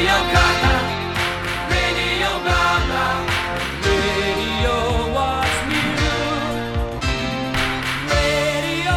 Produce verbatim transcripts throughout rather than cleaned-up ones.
Radio Gaga, Radio Gaga, Radio was new. Radio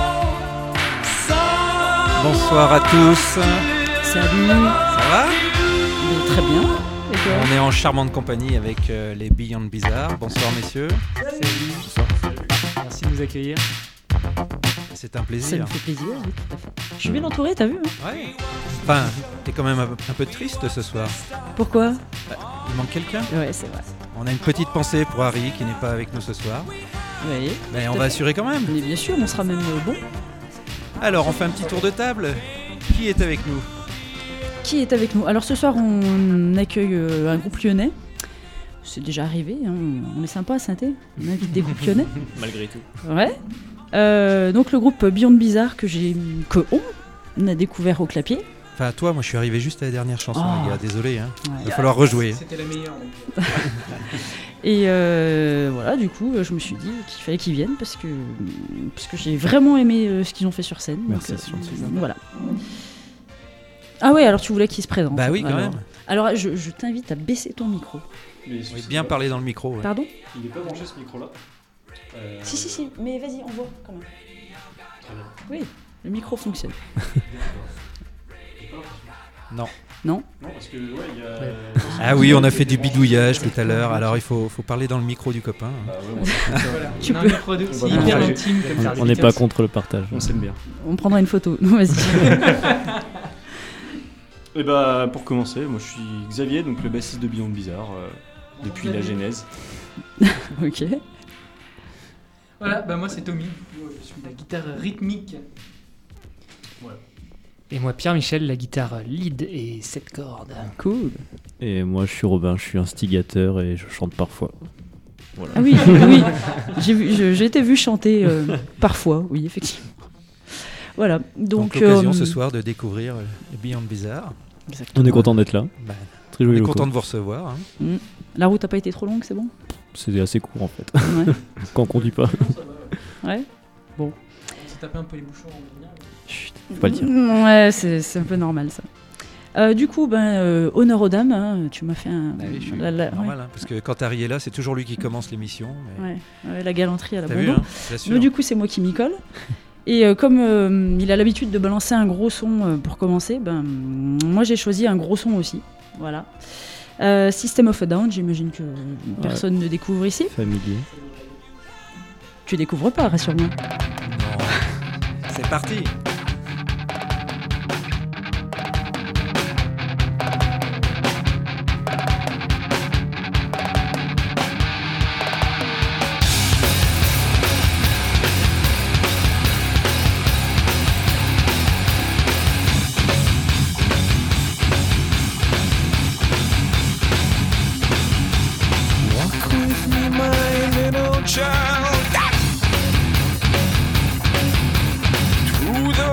song. Bonsoir à tous. Salut. Ça va ? Mais très bien. Et toi ? On est en charmante compagnie avec euh, les Beyond Bizarre. Bonsoir messieurs. Salut. Bonsoir. Merci de nous accueillir. C'est un Ça plaisir. me fait plaisir, oui, tout à fait. Je suis bien entourée, t'as vu hein ? Ouais. Enfin, t'es quand même un peu, un peu triste ce soir. Pourquoi ? Il manque quelqu'un ? Ouais, c'est vrai. On a une petite pensée pour Harry qui n'est pas avec nous ce soir. Oui. Mais on Tout à va fait. assurer quand même. Mais bien sûr, on sera même euh, bon. Alors, on fait un petit tour de table. Qui est avec nous ? Qui est avec nous ? Alors ce soir, on accueille euh, un groupe lyonnais. C'est déjà arrivé, hein. On est sympa à Saint-Étienne. On invite des groupes lyonnais. Malgré tout. Ouais. Euh, donc le groupe Beyond Bizarre que j'ai, que on a découvert au clapier. Enfin, toi, moi je suis arrivé juste à la dernière chanson, Oh. les gars. Désolé, hein. Ouais. Il va falloir rejouer. C'était la meilleure. Donc. Et euh, voilà, du coup, je me suis dit qu'il fallait qu'ils viennent parce que, parce que j'ai vraiment aimé euh, ce qu'ils ont fait sur scène. Merci, donc, c'est gentil. Voilà. Ah ouais, alors tu voulais qu'ils se présentent. Bah oui, quand alors. même. Alors je, je t'invite à baisser ton micro. Mais Oui, bien parler dans le micro. ouais. Pardon ? Il n'est pas branché ce micro-là. Euh, Si, si, si, mais vas-y, on voit quand même. Très bien. Oui, le micro fonctionne. Non. Non ? Non, parce que, ouais, il y a. Ah oui, on a fait du bidouillage tout à l'heure. Alors il faut, faut parler dans le micro du copain. Bah ouais, moi, Voilà. Tu On a peux. un micro de- C'est va hyper partager. intime comme faire des On n'est pas Beatles. contre le partage. on s'aime bien. On prendra une photo. Non, vas-y. Et bah, pour commencer, moi je suis Xavier, donc le bassiste de Beyond Bizarre, euh, depuis la genèse. Ok. Voilà, bah moi c'est Tommy, je suis la guitare rythmique. Voilà. Et moi Pierre-Michel, la guitare lead et sept cordes. Cool. Et moi, je suis Robin, je suis instigateur et je chante parfois. Voilà. Ah oui, oui. J'ai, vu, je- j'ai été vu chanter euh, parfois, oui, effectivement. Voilà. Donc, Donc, l'occasion euh, ce soir de découvrir euh, les Beyond Bizarre. exactement. On est content d'être là. Bah, Très on joli est loco. content de vous recevoir. hein. Mm. La route n'a pas été trop longue, c'est bon ? C'est assez court en fait. Ouais. Quand on conduit pas. Ouais. On s'est tapé un peu les bouchons en venir. Chut, faut pas le dire. Mm, Ouais, c'est, c'est un peu normal ça. Euh, du coup, ben, euh, honneur aux dames, hein, tu m'as fait un. Bah oui, je suis la, la- normal, hein, parce que quand Harry est là, c'est toujours lui qui commence l'émission. mais- ouais, ouais, ouais, la galanterie à la T'as vu, bonbon. hein, je l'assure. Mais du coup, c'est moi qui m'y colle. Et euh, comme euh, il a l'habitude de balancer un gros son euh, pour commencer, ben, moi j'ai choisi un gros son aussi. Voilà. Euh, System of a Down, j'imagine que personne ne découvre ici. Familier. Tu découvres pas, rassure-moi. Non. C'est parti. Walk with me, my little child, through the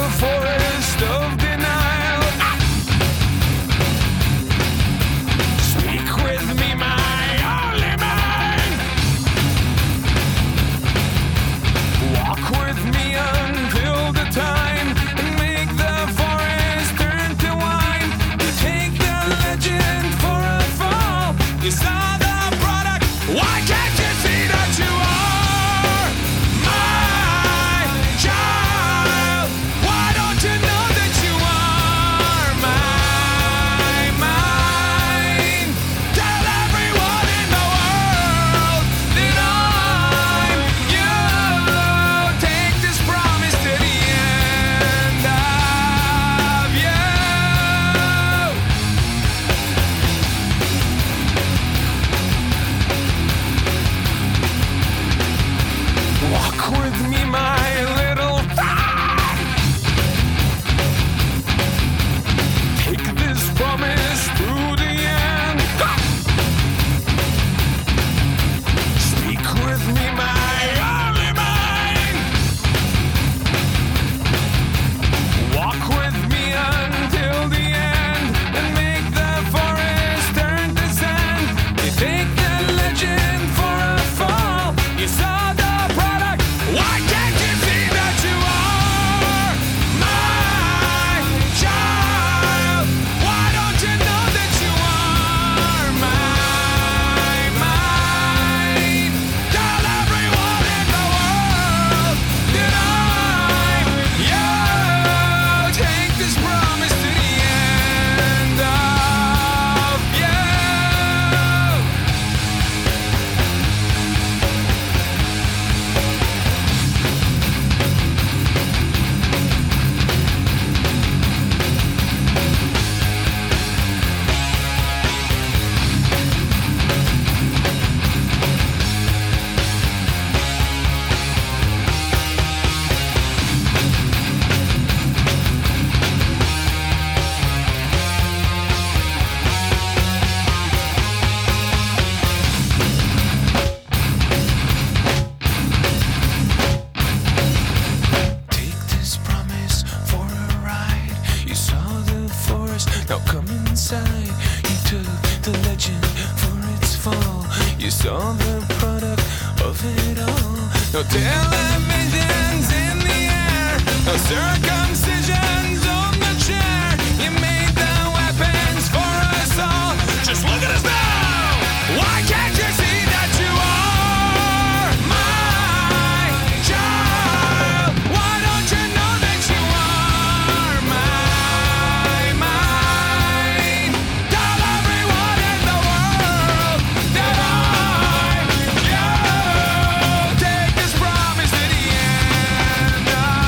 side. You took the legend for its fall. You saw the product of it all. No televisions in the air, no circumcisions on the chair. You made the weapons for us all. Just look at us now. Why can't you see that you are my child? Why don't you know that you are my mine? Tell everyone in the world that I'm you. Take this promise to the end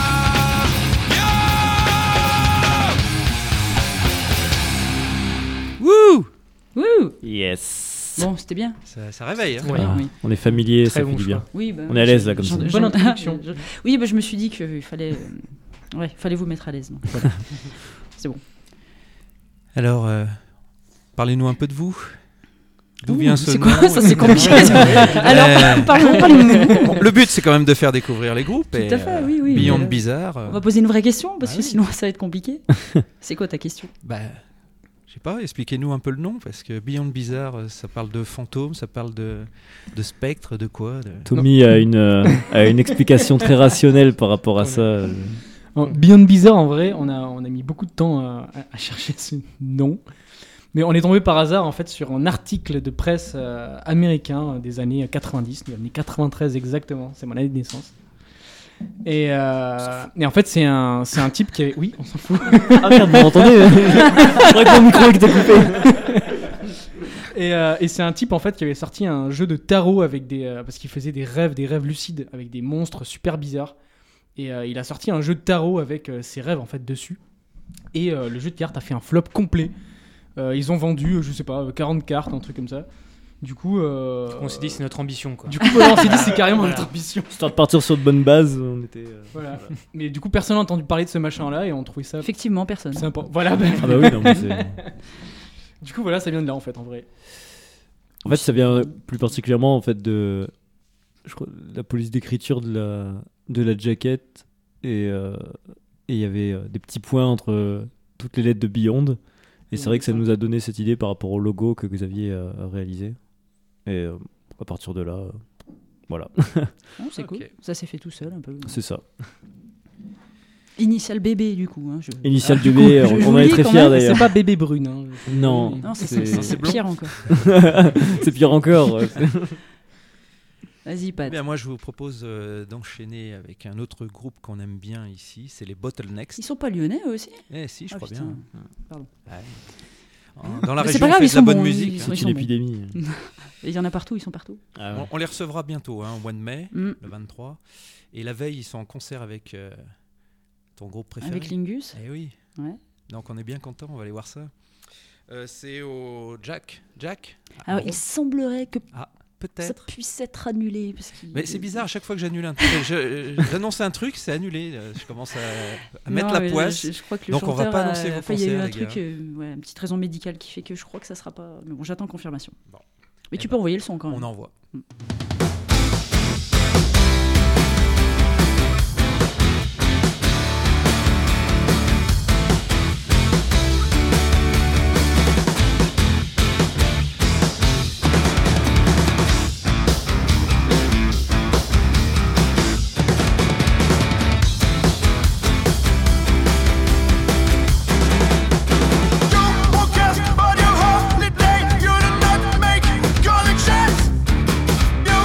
of you. Wouh! Wouh. Yes. Bon, c'était bien. Ça, ça réveille. Hein. Ouais. Ah, oui. On est familier, Très ça fait bon du choix. bien. Oui, bah, On est à l'aise, là, comme j'en- ça. j'en- Bonne introduction. je- Oui, bah, je me suis dit qu'il fallait, euh, ouais, fallait vous mettre à l'aise. donc voilà. C'est bon. Alors, euh, parlez-nous un peu de vous. D'où Ouh, vient ce c'est nom quoi ça, et c'est puis- compliqué. Alors, parlons, parlons. Bon, le but, c'est quand même de faire découvrir les groupes. Tout et, à fait, euh, oui, oui. Beyond mais, euh, Bizarre. euh, On va poser une vraie question parce Ah que oui. sinon ça va être compliqué. C'est quoi ta question? Bah, je sais pas, expliquez-nous un peu le nom, parce que Beyond Bizarre, euh, ça parle de fantômes, ça parle de, de spectres, de quoi de... Tommy a une, euh, a une explication très rationnelle par rapport à ça. euh. En- Beyond Bizarre, en vrai, on a, on a mis beaucoup de temps à, à chercher ce nom. Mais on est tombé par hasard en fait sur un article de presse euh, américain des années quatre-vingt-dix, des années quatre-vingt-treize exactement, c'est mon année de naissance. Et, euh, et en fait, c'est un, c'est un type qui avait. Oui, on s'en fout. Ah merde, vous m'entendez? Je croyais que mon micro était coupé. Et, euh, et c'est un type en fait qui avait sorti un jeu de tarot avec des. euh, parce qu'il faisait des rêves, des rêves lucides avec des monstres super bizarres. Et euh, il a sorti un jeu de tarot avec euh, ses rêves en fait dessus. Et euh, le jeu de cartes a fait un flop complet. Euh, ils ont vendu, euh, je sais pas, quarante cartes, un truc comme ça. Du coup. Euh, On s'est dit c'est notre ambition quoi. Du coup, voilà, on s'est dit c'est carrément Voilà. notre ambition. Histoire de partir sur de bonnes bases, on était. euh, Voilà. Mais du coup, personne n'a entendu parler de ce machin-là et on trouvait ça Effectivement, personne. sympa. Voilà. bah, Ah bah oui, non, mais c'est. Du coup, voilà, ça vient de là en fait, en vrai. En fait, ça vient plus particulièrement en fait de, je crois, de la police d'écriture de la de la jaquette et euh, et il y avait euh, des petits points entre euh, toutes les lettres de Beyond et c'est vrai que ça nous a donné cette idée par rapport au logo que Xavier a, a réalisé et euh, à partir de là, euh, voilà, Oh, c'est Ok. cool. Ça s'est fait tout seul un peu. c'est ça. Initial bébé du coup. Hein, je... Initial Ah, du bébé, coup, je- on, je on vous en est lis très quand fiers même. d'ailleurs. C'est pas bébé brune. Hein. Non. Non, c'est, C'est- c'est, c'est blanc. pire encore. C'est pire encore. ouais. Vas-y, Pat. Bien, moi, je vous propose euh, d'enchaîner avec un autre groupe qu'on aime bien ici, c'est les Bottlenecks. Ils sont pas lyonnais eux aussi? Eh si, je Ah, crois putain. bien. Pardon. Ouais. En- Dans la Mais c'est région, pas on grave, fait ils de la sont bonne bons, musique. ils hein. sont- C'est ils une bons. épidémie. Et il y en a partout, ils sont partout. Ah ouais. On, on les recevra bientôt, hein, au mois de mai, Mm. le vingt-trois. Et la veille, ils sont en concert avec euh, ton groupe préféré. Avec Lingus. Eh oui. Ouais. Donc on est bien content, on va aller voir ça. Euh, c'est au Jack. Jack Alors, Bon, il semblerait que ça peut-être. puisse être annulé. Parce qu'il- Mais c'est bizarre, à chaque fois que j'annule un truc, je- je- j'annonce un truc, c'est annulé. Euh, Je commence à, à mettre Non, la mais poisse. Je, je crois que le Donc, on va chanteur pas a- annoncer vos enfin, il y a eu concerts, un les truc, gars. euh, ouais, une petite raison médicale qui fait que je crois que ça sera pas. Mais bon, j'attends confirmation. Bon. Mais Eh tu ben, peux envoyer le son quand même. On envoie. You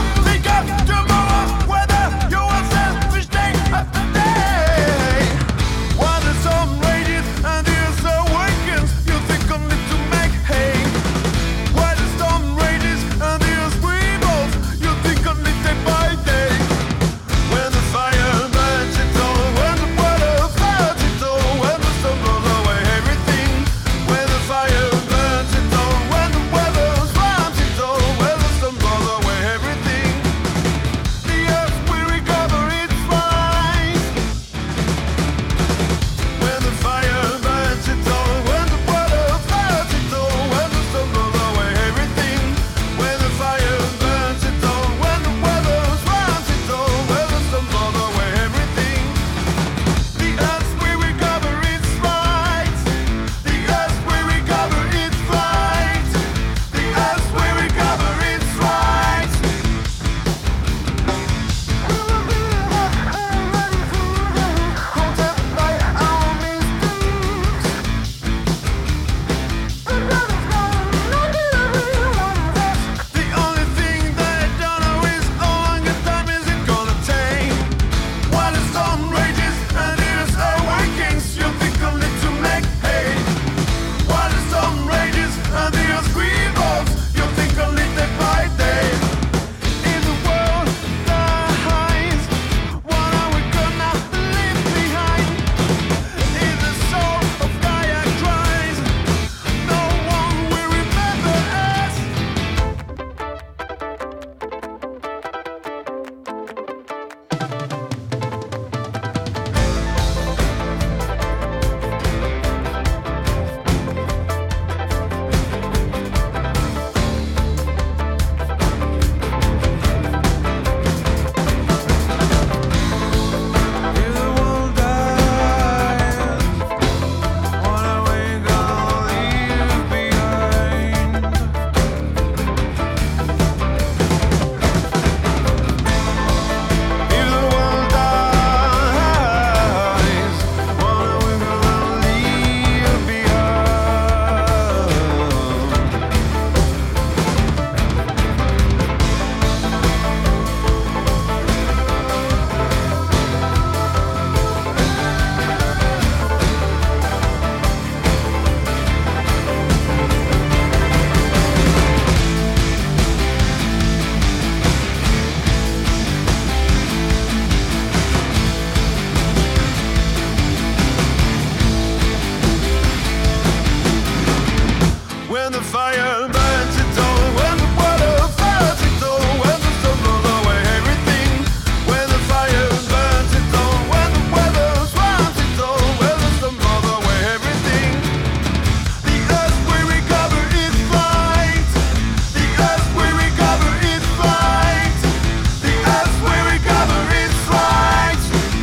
when the fire burns it all, when the water floods it all, when the sun blows away everything, when the fire burns it all, when the weather swamps it all, when the sun blows away everything. The earth will recover its flight, the earth will recover its flight, the earth will recover its flight.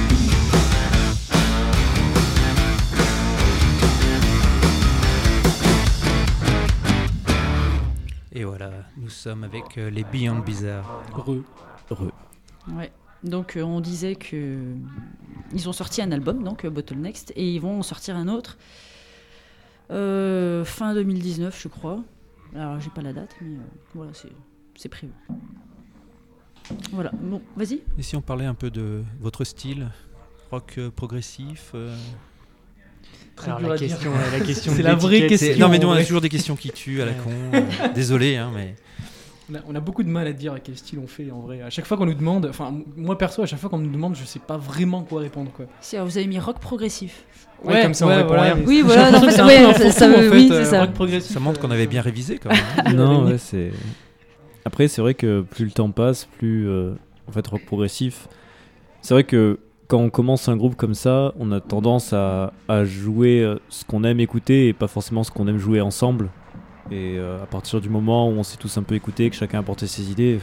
Et voilà, nous sommes avec euh, les Beyond Bizarre. Heureux. Heureux. Ouais. Donc euh, on disait que ils ont sorti un album, donc euh, Bottle Next, et ils vont en sortir un autre euh, fin deux mille dix-neuf, je crois. Alors j'ai pas la date, mais euh, voilà, c'est, c'est prévu. Voilà, bon, vas-y. Et si on parlait un peu de votre style, rock euh, progressif euh, Très Alors dur la à dire. question, la question C'est de la vraie l'étiquette, c'est- question. Non mais nous on a ouais. toujours des questions qui tuent à la Ouais. con. euh, désolé, hein, mais On a, on a beaucoup de mal à dire à quel style on fait en vrai. À chaque fois qu'on nous demande, enfin m- moi perso, à chaque fois qu'on nous demande, je sais pas vraiment quoi répondre quoi. Si, alors, vous avez mis rock progressif. Ouais, comme ça, on répond rien. mais Oui, j'ai voilà, l'impression en que fait, c'est un ouais, peu un ça- fourre-tout, ça en veut- fait, oui, euh, c'est ça. rock progressif, ça montre qu'on avait euh, bien révisé quand même. hein. Non, ouais, c'est. Après, c'est vrai que plus le temps passe, plus euh, en fait rock progressif. C'est vrai que quand on commence un groupe comme ça, on a tendance à, à jouer euh, ce qu'on aime écouter et pas forcément ce qu'on aime jouer ensemble. Et euh, à partir du moment où on s'est tous un peu écoutés, que chacun a apporté ses idées,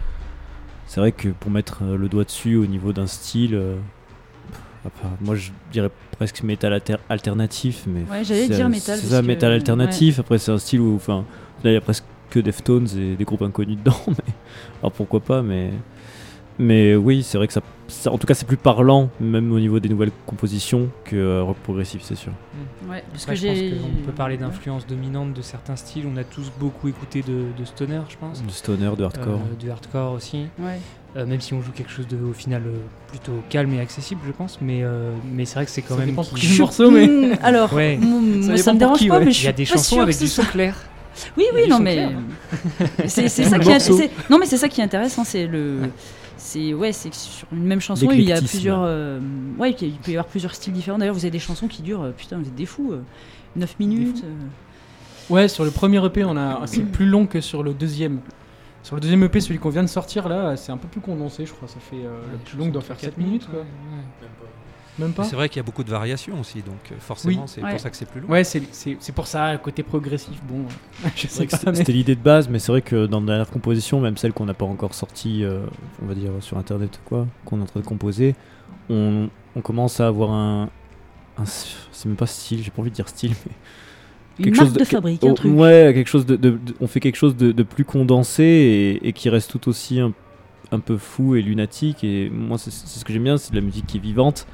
c'est vrai que pour mettre euh, le doigt dessus au niveau d'un style, euh, enfin, moi je dirais presque métal alter- alternatif, mais Ouais, j'allais c'est- dire métal, C'est parce ça, que- métal alternatif. Après, c'est un style où, enfin, là il y a presque que Deftones et des groupes inconnus dedans, mais alors pourquoi pas, mais mais oui, c'est vrai que ça, ça- en tout cas, c'est plus parlant, même au niveau des nouvelles compositions, que euh, rock progressif, c'est sûr. Ouais, parce Après, que je pense j'ai. qu'on peut parler d'influence dominante de certains styles. On a tous beaucoup écouté de, de stoner, je pense. De stoner, de hardcore. Euh, du hardcore aussi. Ouais. Euh, même si on joue quelque chose de au final euh, plutôt calme et accessible, je pense. Mais, euh, mais c'est vrai que c'est quand Ça même. dépend qui- du morceau, mais Hmm, alors, Ouais. moi, moi, Ça ça, dépend me pour dérange qui, pas, ouais. mais je Il suis y a des pas chansons sûre avec que du ce son soit- clair. Oui, Il y a oui, du non, son mais clair. c'est, c'est ça Le qui est, morceau. c'est- non, mais c'est ça qui est intéressant, c'est le, c'est ouais, c'est que sur une même chanson, il y a L'éclectisme. plusieurs, euh, ouais, il peut y avoir plusieurs styles différents. D'ailleurs, vous avez des chansons qui durent, euh, putain, vous êtes des fous, euh, neuf minutes. fous. euh. Ouais, sur le premier E P, on a, c'est plus long que sur le deuxième. Sur le deuxième E P, celui qu'on vient de sortir là, c'est un peu plus condensé, je crois. Ça fait euh, le plus long doit faire quatre minutes, quoi. Même pas. Mais c'est vrai qu'il y a beaucoup de variations aussi, donc euh, forcément Oui. c'est Ouais. pour ça que c'est plus long. Ouais, c'est, c'est, c'est pour ça, côté progressif. Bon, je C'est sais vrai que pas. c'était mais- c'était l'idée de base, mais c'est vrai que dans la dernière composition, même celle qu'on n'a pas encore sortie, euh, on va dire sur internet ou quoi, qu'on est en train de composer, on, on commence à avoir un, un- c'est même pas style, j'ai pas envie de dire style, mais Une quelque marque chose de, fabrique, un oh, truc. ouais, quelque chose de, de- de- on fait quelque chose de, de plus condensé et, et qui reste tout aussi un, un peu fou et lunatique. Et moi, c'est c'est ce que j'aime bien, c'est de la musique qui est vivante.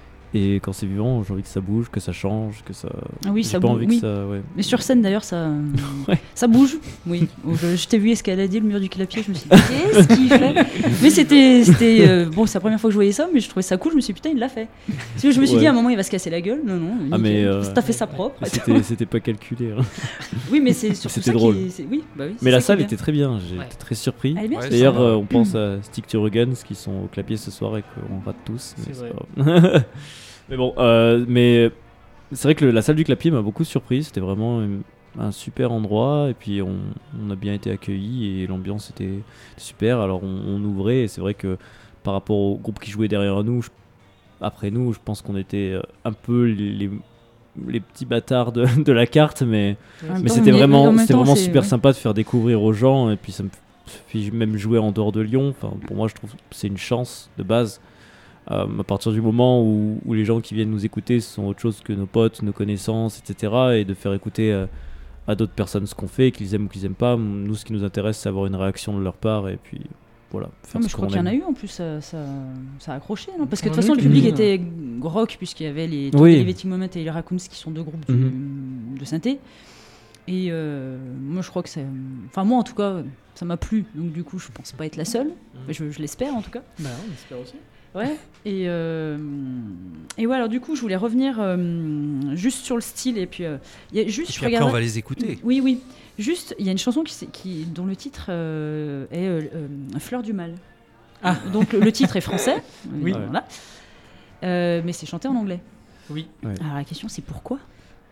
Et quand c'est vivant, j'ai envie que ça bouge, que ça change, que ça. Ah oui, j'ai ça pas bouge. envie Oui. que ça. Ouais. Mais sur scène d'ailleurs, ça, Ouais. ça bouge. Oui. Je, je t'ai vu escalader le mur du clapier, je me suis dit qu'est-ce qu'il fait. Mais c'était, c'était euh, bon, c'est la première fois que je voyais ça, mais je trouvais ça cool. Je me suis dit putain, il l'a fait. Parce que je me suis Ouais. dit à un moment il va se casser la gueule. Non non. Ah, nickel. mais, euh, T'as fait ça propre. et tout. C'était c'était pas calculé. hein. Oui, mais c'est surtout C'était ça drôle. qui est- c'est- oui, bah oui, c'est Mais ça la qui est salle bien. était très bien, j'ai Ouais. été très surpris. Elle est bien, Ouais, cette D'ailleurs, salle. euh, on pense à Stick to Your Guns qui sont au clapier ce soir et qu'on rate tous. Mais C'est c'est vrai. pas grave. Mais bon, euh, mais c'est vrai que le- la salle du clapier m'a beaucoup surpris. C'était vraiment une- un super endroit et puis on, on a bien été accueillis et l'ambiance était super. Alors on, on ouvrait et c'est vrai que par rapport au groupe qui jouait derrière nous, je- après nous, je pense qu'on était euh, un peu les, les, les petits bâtards de, de la carte, mais En même mais temps, c'était on est- en vraiment, même c'était temps, vraiment c'est- super ouais. sympa de faire découvrir aux gens et puis ça me puis même jouer en dehors de Lyon. Enfin, pour moi, je trouve que c'est une chance de base. Euh, à partir du moment où, où les gens qui viennent nous écouter ce sont autre chose que nos potes, nos connaissances, et cetera. Et de faire écouter euh, à d'autres personnes ce qu'on fait, qu'ils aiment ou qu'ils aiment pas. Nous, ce qui nous intéresse, c'est avoir une réaction de leur part et puis voilà. Faire Non, mais ce je crois qu'on qu'il y en a aime. eu en plus, ça, ça, ça a accroché. Non Parce que de On toute en a façon, eu le public quelques-unes. était rock, puisqu'il y avait les Oui. Elevating Moment et les Raccoons qui sont deux groupes du- Mhm. de synthé. Et euh, moi, je crois que c'est. Enfin, moi en tout cas, ça m'a plu. Donc, du coup, je pense pas être la seule. Mais je, je l'espère en tout cas. Bah, on espère aussi. Ouais. Et, euh, et ouais, alors du coup, je voulais revenir euh, juste sur le style. Et puis, euh, il y a juste, Et je puis après regardais- on va les écouter. Oui, oui. Juste, il y a une chanson qui, s'est- qui, dont le titre euh, est euh, euh, Fleur du mal. Ah. Donc le, le titre est français, Oui. voilà. Euh, mais c'est chanté en anglais. Oui. Alors la question c'est pourquoi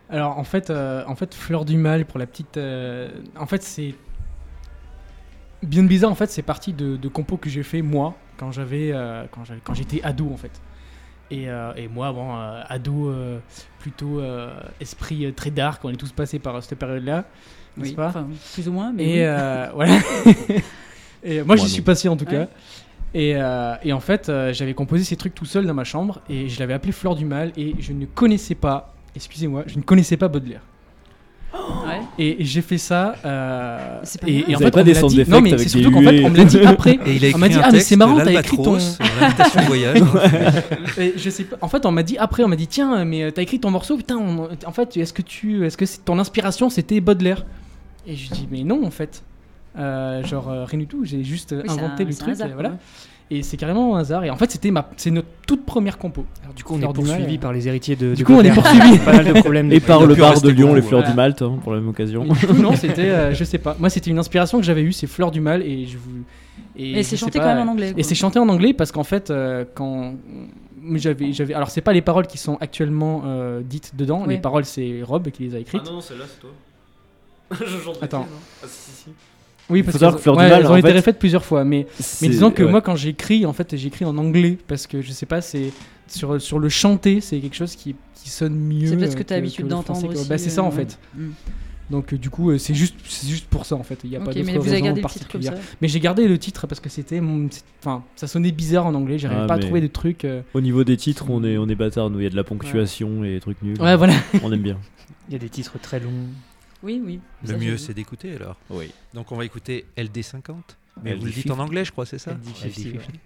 Alors en fait, euh, en fait, Fleur du Mal pour la petite. euh, En fait, c'est bien bizarre. En fait, c'est parti de, de compos que j'ai fait moi quand j'avais, euh, quand j'avais, quand j'étais ado en fait. Et, euh, et moi, bon, euh, ado, euh, plutôt euh, esprit euh, très dark. On est tous passés par euh, cette période-là, n'est-ce Oui, pas? enfin, plus ou moins, mais Et oui. euh, voilà. Et moi, j'y Moi, suis non. passé en tout Ouais. cas. Et, euh, et en fait, euh, j'avais composé ces trucs tout seul dans ma chambre et je l'avais appelé Fleur du Mal et je ne connaissais pas, excusez-moi, je ne connaissais pas Baudelaire. Ouais. Et, et j'ai fait ça. euh, C'est pas et, grave. et en Vous avez fait, pas on des me l'a sound dit. effects Non, mais avec c'est des surtout qu'en fait, huées. on me l'a dit après. Et il a On m'a écrit dit, un ah, mais texte, c'est marrant, t'as écrit ton. l'Albatros, euh, l'invitation voyage. Et je sais pas. En fait, on m'a dit après, on m'a dit tiens, mais euh, t'as écrit ton morceau, putain. on- En fait, est-ce que tu, est-ce que c'est- ton inspiration c'était Baudelaire? Et je dis mais non en fait. Euh, genre euh, rien du tout. J'ai juste euh, Oui, c'est inventé un- le c'est un truc. hasard, et voilà. quoi. Et c'est carrément un hasard. Et en fait, c'était ma, c'est notre toute première compo. Alors, du coup, on Fleur est du Mal, poursuivi euh, par les héritiers de. Du de coup, on est Baudelaire. poursuivi. Pas mal de problèmes. Et de- par Il a le pu bar rester de Lyon, bon, les ouais. fleurs Voilà. du Malte, hein, pour la même occasion. Et du coup, non, c'était, euh, je sais pas. Moi, c'était une inspiration que j'avais eue, c'est Fleur du Mal, et je vous. Et Mais je c'est sais chanté pas, quand même en anglais. Et quoi. c'est chanté en anglais parce qu'en fait, euh, quand j'avais, j'avais, alors c'est pas les paroles qui sont actuellement euh, dites dedans. Oui. Les paroles, c'est Rob qui les a écrites. non, celle-là, c'est toi. Je chante. Attends. Ah, si, si, si. Oui, faut parce savoir que que Fleur du ouais, Mal, elles en ont été fait, refaites plusieurs fois, mais mais C'est- disons que ouais. moi, quand j'écris, en fait, j'écris en anglais parce que je sais pas, c'est sur sur le chanter, c'est quelque chose qui qui sonne mieux. C'est peut-être ce euh, que tu as que- l'habitude que le d'entendre français, quoi. aussi. Bah, c'est ça en euh, fait. mm. Donc euh, du coup, euh, c'est juste c'est juste pour ça en fait. Il y a Ok, pas d'autre mais vous avez raison gardé le titre comme particulière. ça. Mais j'ai gardé le titre parce que c'était mon- c'est- enfin ça sonnait bizarre en anglais, j'arrivais Ah, pas à mais- trouver des trucs euh, Au niveau des titres, on est, on est bâtard. Nous, il y a de la ponctuation et des trucs nuls. ouais voilà. On aime bien. Il y a des titres très longs. Oui, oui. Le Ça, j'ai mieux, vu. c'est d'écouter alors. Oui. Donc on va écouter L D cinquante. Mais L D vous le dites en cinquante. anglais, je crois, c'est ça? L D cinquante, L D ouais. cinquante.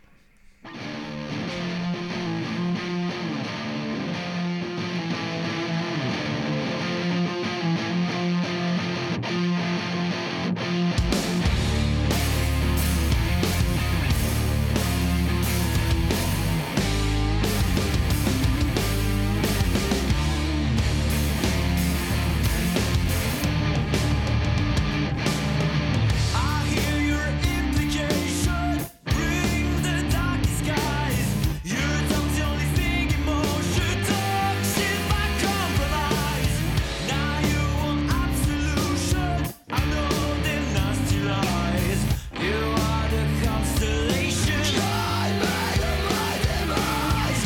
I hear your implication. Bring the darkest skies. Your tongue's the only thing emotion. Talk shit by compromise. Now you want absolution. I know they're nasty lies. You are the constellation. I made my demise.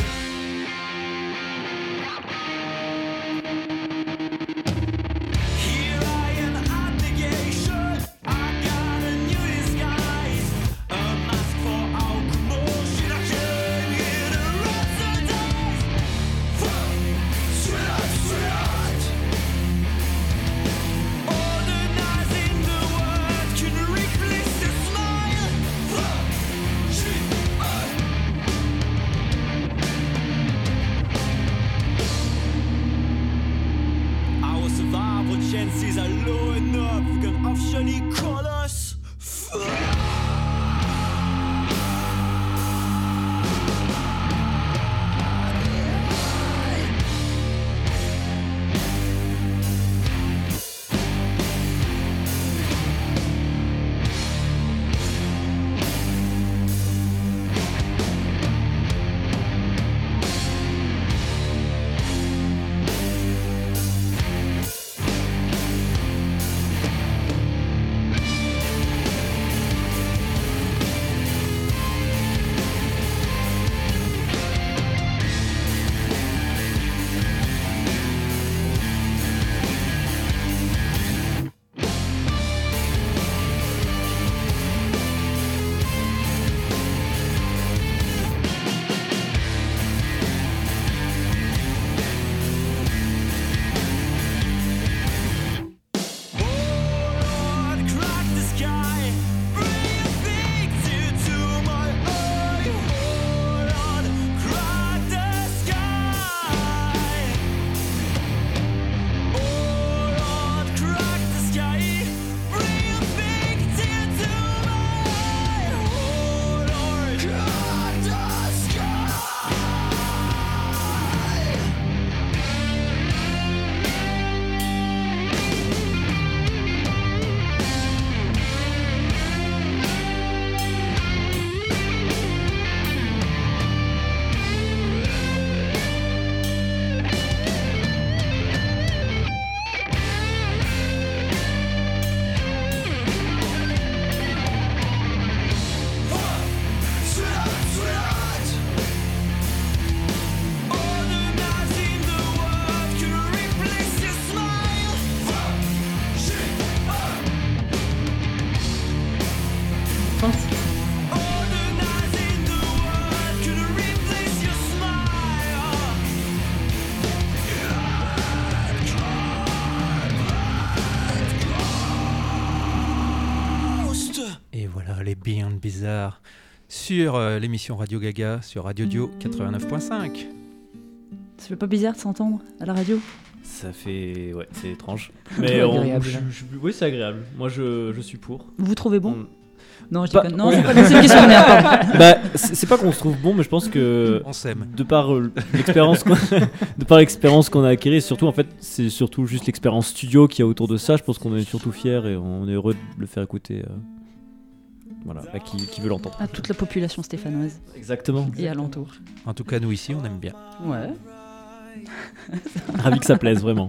Here I am at negation. I got a new disguise, a mask for our commotion. I came here to rhapsodize. Sweat, sweat. All the knives in the world can replace the smile. Our survival chances are low enough. We can officially call us. les Beyond Bizarre sur euh, l'émission Radio Gaga sur Radio Dio quatre-vingt-neuf point cinq. Ça fait pas bizarre de s'entendre à la radio? Ça fait. Ouais, c'est étrange. peu Mais on- agréable, je- là. je- oui, c'est agréable. Moi, je, je suis pour. Vous vous trouvez bon? On- Non, je Pas- déconne. Non, ouais. c'est pas c'est une question de merde, pardon. Bah, c'est c'est pas qu'on se trouve bon, mais je pense que. On s'aime. De par euh, l'expérience qu'on de par l'expérience qu'on a acquérie, et surtout en fait c'est surtout juste l'expérience studio qu'il y a autour de ça. Je pense qu'on est surtout fiers et on est heureux de le faire écouter euh, voilà, à qui, qui veut l'entendre. À toute la population stéphanoise Exactement. et alentour. En tout cas, nous ici, on aime bien. Ouais. Ravi que ça plaise vraiment.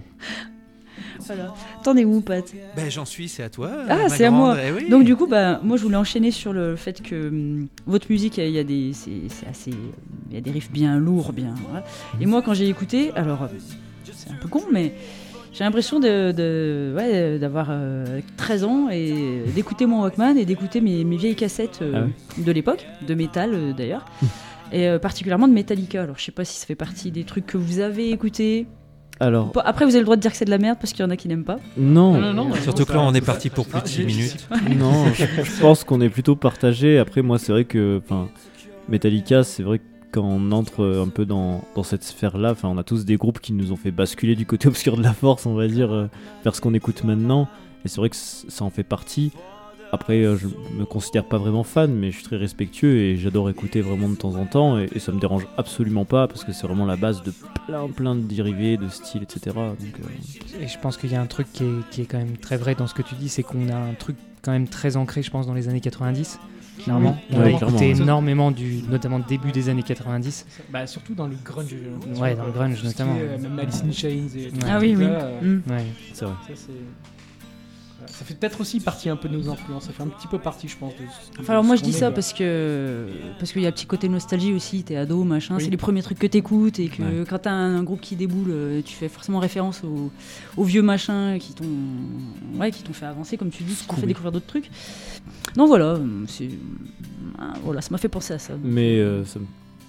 Voilà. T'en es où, Pat? Ben, j'en suis, c'est à toi. Ah, ma c'est à grande. moi. Eh oui. Donc du coup, bah, moi je voulais enchaîner sur le fait que hum, votre musique, il y a des, c'est, c'est assez, il y a des riffs bien lourds, bien. Voilà. Et moi, quand j'ai écouté, alors euh, c'est un peu con, mais j'ai l'impression de, de- ouais, d'avoir euh, treize ans et d'écouter mon Walkman et d'écouter mes, mes vieilles cassettes euh, Ah de l'époque, de métal euh, d'ailleurs, et euh, particulièrement de Metallica. Alors je sais pas si ça fait partie des trucs que vous avez écoutés. Alors, Bon, après, vous avez le droit de dire que c'est de la merde parce qu'il y en a qui n'aiment pas. non, Non, non, non. Surtout que là, on est parti pour Ah, plus de six minutes. non, je, je pense qu'on est plutôt partagé. Après, moi, c'est vrai que, enfin, Metallica, c'est vrai que quand on entre un peu dans, dans cette sphère-là, enfin, on a tous des groupes qui nous ont fait basculer du côté obscur de la force, on va dire, euh, vers ce qu'on écoute maintenant. Et c'est vrai que c- ça en fait partie. Après, euh, je me considère pas vraiment fan, mais je suis très respectueux et j'adore écouter vraiment de temps en temps. Et, et ça me dérange absolument pas parce que c'est vraiment la base de plein, plein de dérivés, de styles, et cetera. Donc, euh, Et je pense qu'il y a un truc qui est, qui est quand même très vrai dans ce que tu dis, c'est qu'on a un truc quand même très ancré, je pense, dans les années quatre-vingt-dix. Clairement. Oui. On a Ouais, écouté clairement. énormément, du, notamment début des années quatre-vingt-dix. Bah, surtout dans le grunge. j'ai l'impression, Ouais, quoi. dans le grunge, Tout ce qui notamment. est, euh, même Alice in Chains et tout Ah oui, oui. ça, euh, Mm. Ouais. c'est vrai. ça, c'est- voilà. Ça fait peut-être aussi partie un peu de nos influences. Ça fait un petit peu partie, je pense. De ce- Enfin, alors de moi ce je dis qu'on ça est, parce que parce qu'il y a un petit côté nostalgie aussi, t'es ado, machin, Oui. c'est les premiers trucs que t'écoutes et que Ouais. quand t'as un, un groupe qui déboule, euh, tu fais forcément référence aux, aux vieux machins qui t'ont ouais, qui t'ont fait avancer, comme tu dis, qui t'ont fait Scooby. découvrir d'autres trucs. Non voilà, c'est ah, voilà, ça m'a fait penser à ça. Mais euh, ça me-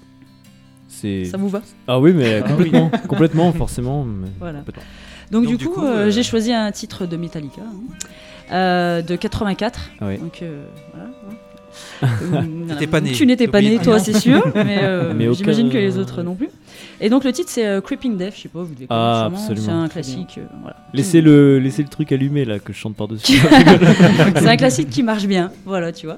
c'est. Ça vous va? Ah oui, mais Ah oui. complètement, complètement, forcément. mais Voilà. complètement. Donc, Donc, du, du coup, coup, euh, euh, j'ai choisi un titre de Metallica hein, euh, de quatre-vingt-quatre. Ah oui. Donc euh, voilà. hein. Euh, T'étais pas né. Tu n'étais pas T'oublies né, pas. toi, Non. c'est sûr, mais euh, Mais aucun- j'imagine que les autres non plus. Et donc le titre c'est euh, Creeping Death, je sais pas, vous devez connaître Ah, sûrement. absolument. C'est un classique. euh, voilà. Laissez le, laissez le truc allumé là que je chante par-dessus. C'est un classique qui marche bien, voilà, tu vois.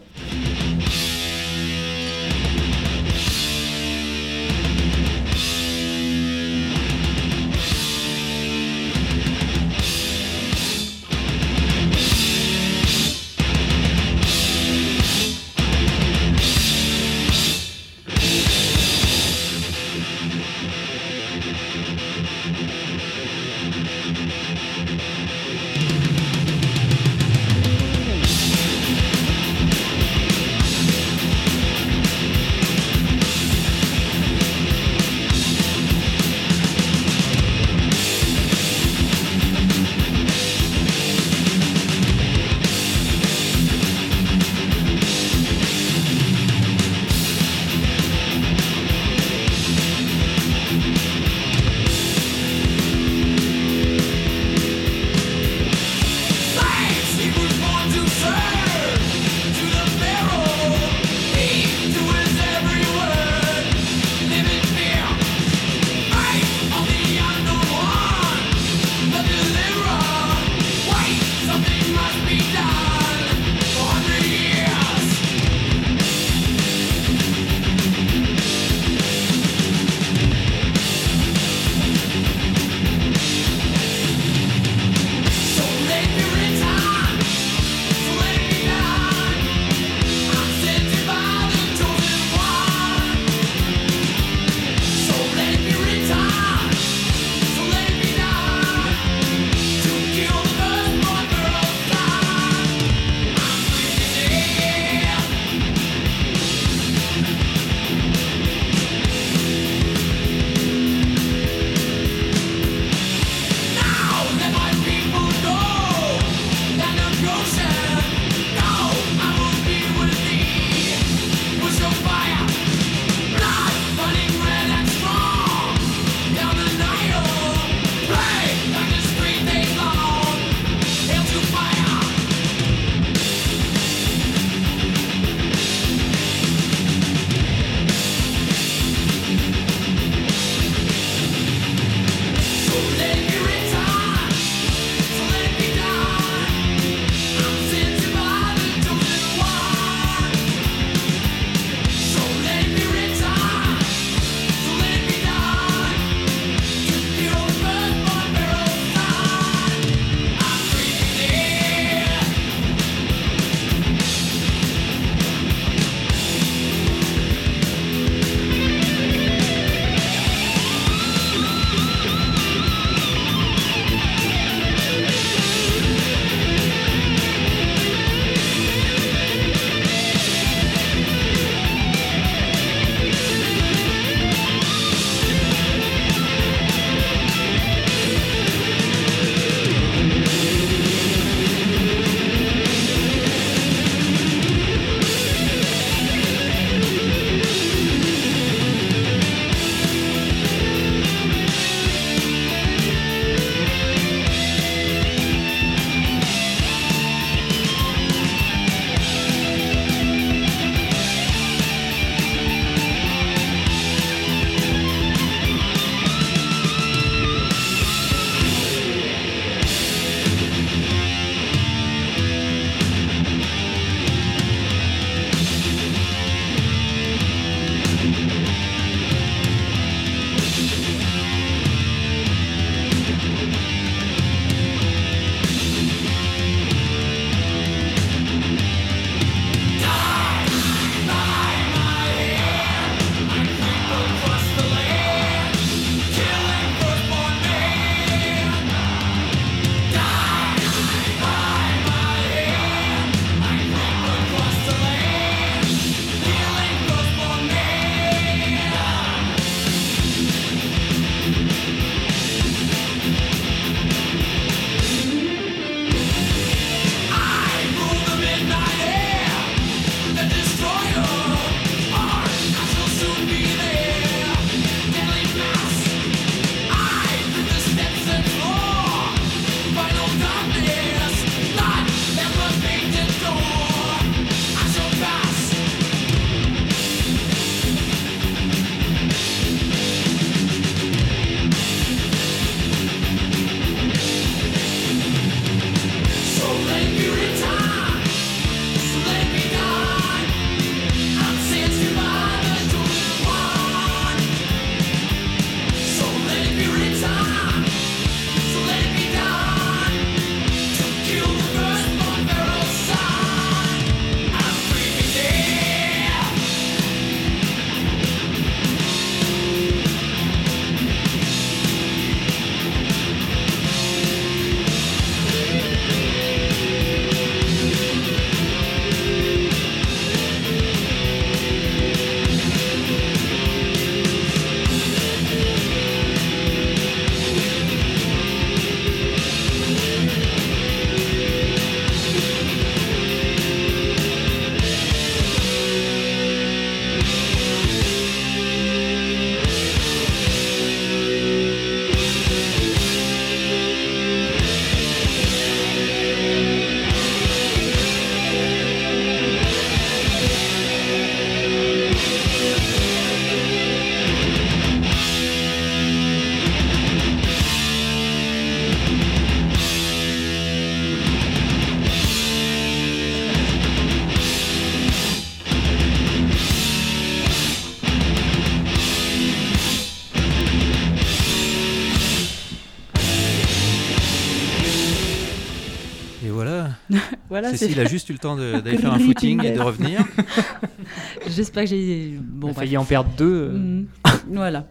voilà. Voilà, c'est... Cécile a juste eu le temps de- d'aller faire un Creeping footing et de Death. revenir. J'espère que j'ai. On Bon, a bref. failli en perdre deux. euh. Mm. Voilà.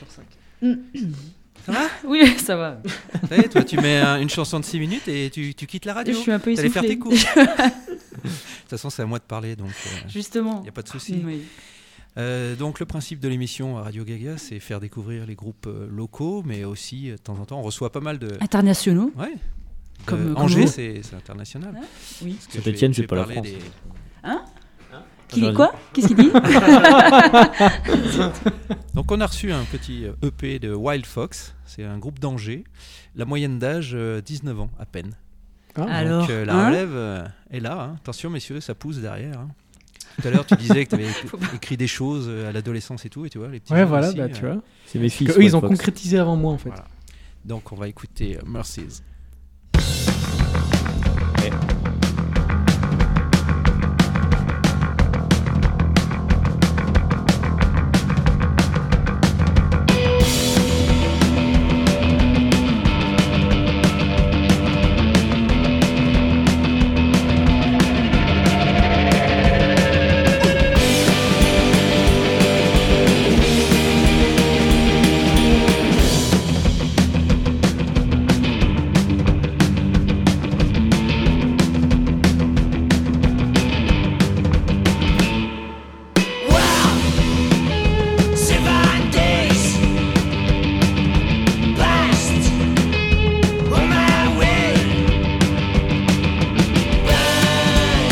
Ça va? Oui, ça va. Ça y est, toi, tu mets un- une chanson de six minutes et tu, tu quittes la radio. Je suis un peu T'allais faire essoufflée. tes courses. De toute façon, c'est à moi de parler, donc il Justement. n'y a pas de souci. Oui. Euh, donc le principe de l'émission à Radio Gaga, c'est faire découvrir les groupes euh, locaux, mais aussi euh, de temps en temps, on reçoit pas mal de... Internationaux. Ouais. Comme- Euh, comme Angers, vous. c'est c'est international. Ouais, oui. Parce que Saint-Étienne, je vais- c'est pas la je vais France. parler Qui J'ai dit quoi? Qu'est-ce qu'il dit? Donc on a reçu un petit euh, E P de Wild Fox, c'est un groupe d'Angers, la moyenne d'âge euh, dix-neuf ans à peine. Ah, Alors, Donc euh, la hein relève euh, est là, hein. Attention messieurs, ça pousse derrière. hein. Tout à l'heure tu disais que tu avais écrit des choses euh, à l'adolescence et tout, et tu vois, les petits Ouais, jeunes voilà, aussi, bah, euh, tu vois. C'est mes fils. Parce que eux, ils ont White Fox. concrétisé avant moi, en fait. Voilà. Donc on va écouter euh, Mercies. Seven days past on my way back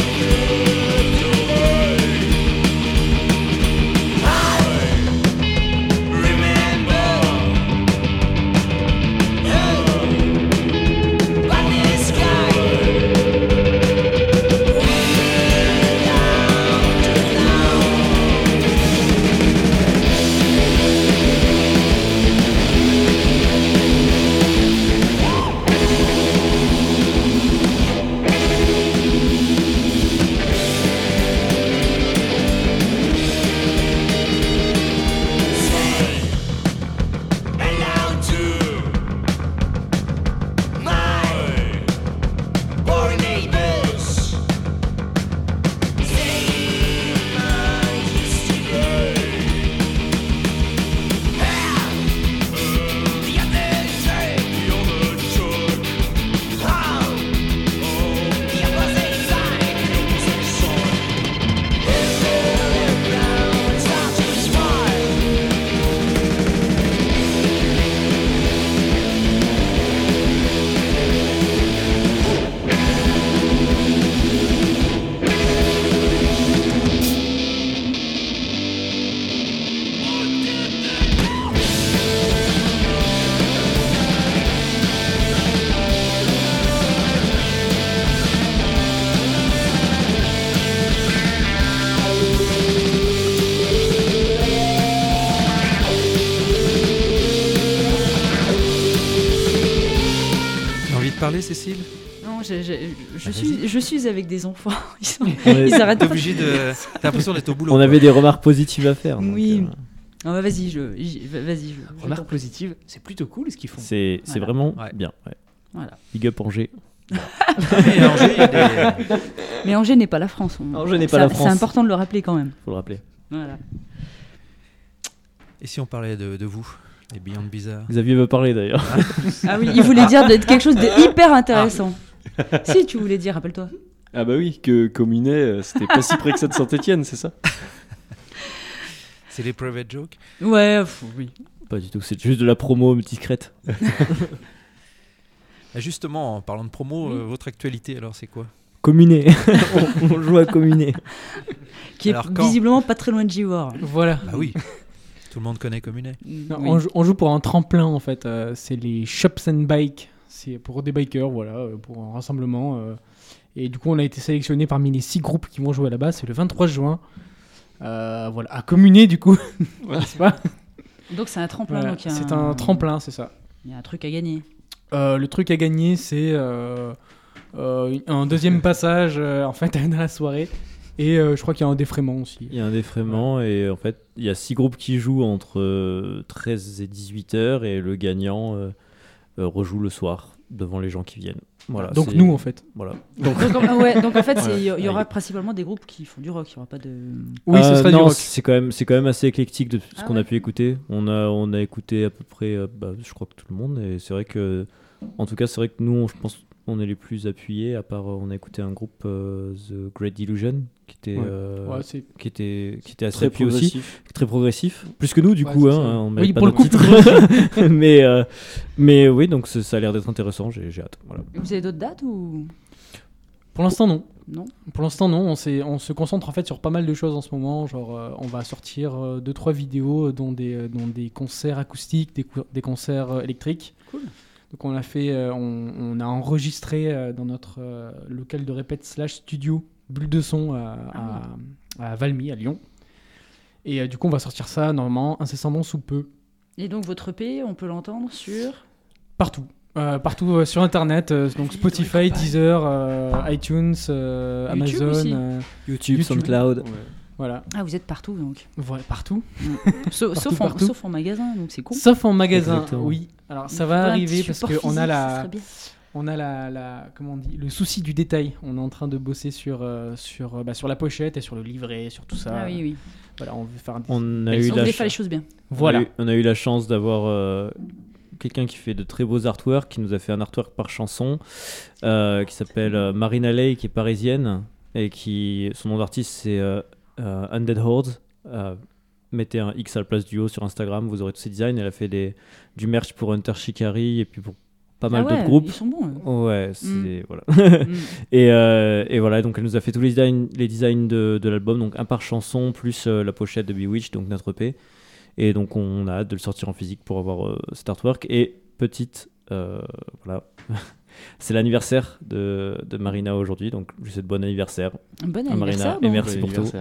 I remember by the sky hello to my poor neighbors. Say my yesterday. The other day, the other took how the opposite side is a sword. If the ground starts to smile. Tu as envie de parler Cécile? Non, je, je, je Bah, suis, je suis avec des enfants. Ils, sont- Ouais, ils arrêtent T'es pas. obligé de... T'as l'impression d'être au boulot. On quoi. avait des remarques positives à faire. donc, Oui. euh, Ah bah, vas-y, je, j'y- vas-y. Je, je Remarque t'en- positive, c'est plutôt cool ce qu'ils font. C'est c'est Voilà. vraiment Ouais. bien. ouais. Voilà. Big up Angers. Mais à Angers, il y a des... Mais Angers n'est pas la France. on- Angers n'est pas c'est- la France. C'est important de le rappeler quand même. Faut le rappeler. Voilà. Et si on parlait de, de vous, les Beyond Bizarre? Xavier veut parler d'ailleurs. Ah oui, il voulait dire de- quelque chose de hyper intéressant. Si tu voulais dire, rappelle-toi. Ah bah oui, que Communet, euh, c'était pas si près que ça de Saint-Étienne, c'est ça? C'est les private jokes? Ouais, pff, oui. Pas du tout. C'est juste de la promo discrète. Ah, justement, en parlant de promo, euh, votre actualité alors c'est quoi? Communé. on, on joue à Communé. Qui est Alors, quand visiblement pas très loin de Givor. Voilà. Bah oui, tout le monde connaît Communet. Non, Oui. on, joue, on joue pour un tremplin en fait. euh, c'est les Shops and Bike. C'est pour des bikers, voilà, euh, pour un rassemblement. euh. Et du coup, on a été sélectionné parmi les six groupes qui vont jouer là-bas. C'est le vingt-trois juin. Euh, voilà, à Communé du coup. C'est pas Donc c'est un tremplin. Voilà, donc il y a c'est un tremplin, c'est ça. Il y a un truc à gagner. Euh, le truc à gagner, c'est euh, euh, un deuxième passage euh, en fait dans la soirée. Et euh, je crois qu'il y a un défraiement aussi. Il y a un défraiement et en fait, il y a six groupes qui jouent entre euh, treize et dix-huit heures et le gagnant euh, euh, rejoue le soir. devant les gens qui viennent. Voilà, Donc c'est- nous, en fait. Voilà. Donc, en- ouais, donc en fait, c'est- il y, Voilà. y aura principalement des groupes qui font du rock, il n'y aura pas de. Oui, ce Euh, sera non, du rock. c'est quand même c'est quand même assez éclectique de ce Ah qu'on ouais. a pu écouter. On a on a écouté à peu près, euh, bah, je crois que tout le monde, et c'est vrai que, en tout cas, c'est vrai que nous, on- je pense, on est les plus appuyés. À part, euh, on a écouté un groupe euh, The Great Delusion qui était Ouais. euh, Ouais, c'est- qui était qui était assez Très appuyé aussi, progressif. très progressif, plus que nous du Ouais, coup. c'est Hein, ça. on Oui, mérite pas pour le notre coup. titre. mais euh, mais oui, donc ça ça a l'air d'être intéressant. J'ai j'ai hâte. Voilà. Vous avez d'autres dates ou Pour l'instant, non. non? Pour l'instant, non. On, s'est- on se concentre en fait sur pas mal de choses en ce moment. Genre, euh, on va sortir euh, deux trois vidéos dont des, euh, dont des concerts acoustiques, des, cou- des concerts euh, électriques. Cool. Donc, on a fait, euh, on, on a enregistré euh, dans notre euh, local de répète slash studio bulle de son à, à, à Valmy, à Lyon. Et euh, du coup, on va sortir ça normalement incessamment sous peu, Et donc votre E P, on peut l'entendre sur. partout. Euh, partout euh, sur internet, euh, donc Spotify, Deezer, euh, iTunes, euh, YouTube Amazon, aussi. euh, YouTube, YouTube. SoundCloud. Ouais. voilà. Ah, vous êtes partout donc. Voilà, partout. Sauf, Partout, sauf en, partout. sauf en magasin, donc c'est cool. Sauf en magasin, Exactement. oui. Alors ça Il va faudrait un arriver petit parce support qu'on a physique, ce la, serait bien. on a la, la, comment on dit, le souci du détail. On est en train de bosser sur, euh, sur, euh, bah, sur la pochette et sur le livret, sur tout ça. Ah oui, oui. Voilà, on veut faire. Des... On a Elles eu On la voulait ch- faire les choses bien. Voilà. On a eu, on a eu la chance d'avoir euh, quelqu'un qui fait de très beaux artworks, qui nous a fait un artwork par chanson, euh, qui s'appelle euh, Marina Lay, qui est parisienne, et qui son nom d'artiste c'est euh, euh, Undead Horde. Euh, mettez un X à la place du O sur Instagram, vous aurez tous ses designs. Elle a fait des, du merch pour Hunter Shikari et puis pour pas mal Ah ouais, d'autres groupes. Ils sont bons. eux. Ouais, c'est Mm. voilà. Mm. Et, euh, et voilà, donc elle nous a fait tous les designs, les designs de, de l'album, donc un par chanson, plus euh, la pochette de Bewitched, donc notre E P. Et donc on a hâte de le sortir en physique pour avoir euh, cet artwork. Et petite, euh, voilà, c'est l'anniversaire de, de Marina aujourd'hui, donc je lui souhaite bon anniversaire Un bon à anniversaire. Marina, bon. et merci Bon pour tout. anniversaire.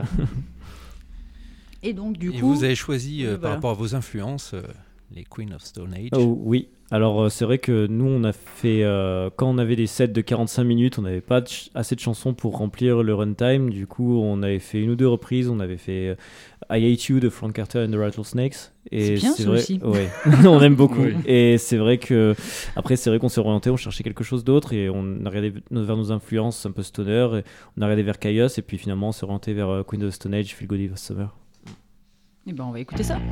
Et donc du Et coup. vous avez choisi, euh, Oui, par voilà. rapport à vos influences, euh, les Queen of Stone Age. Oh, oui, alors euh, c'est vrai que nous on a fait, euh, quand on avait des sets de quarante-cinq minutes, on n'avait pas de ch- assez de chansons pour remplir le runtime, du coup on avait fait une ou deux reprises, on avait fait euh, I Hate You de Frank Carter and the Rattlesnakes. Et C'est bien, ça vrai, aussi. ouais, on aime beaucoup. Oui. Et c'est vrai que, après c'est vrai qu'on s'est orienté, on cherchait quelque chose d'autre et on a regardé vers nos influences un peu stoner, et on a regardé vers Chaos et puis finalement on s'est orienté vers euh, Queen of Stone Age, Feel Good Evil Summer. Eh ben, on va écouter ça.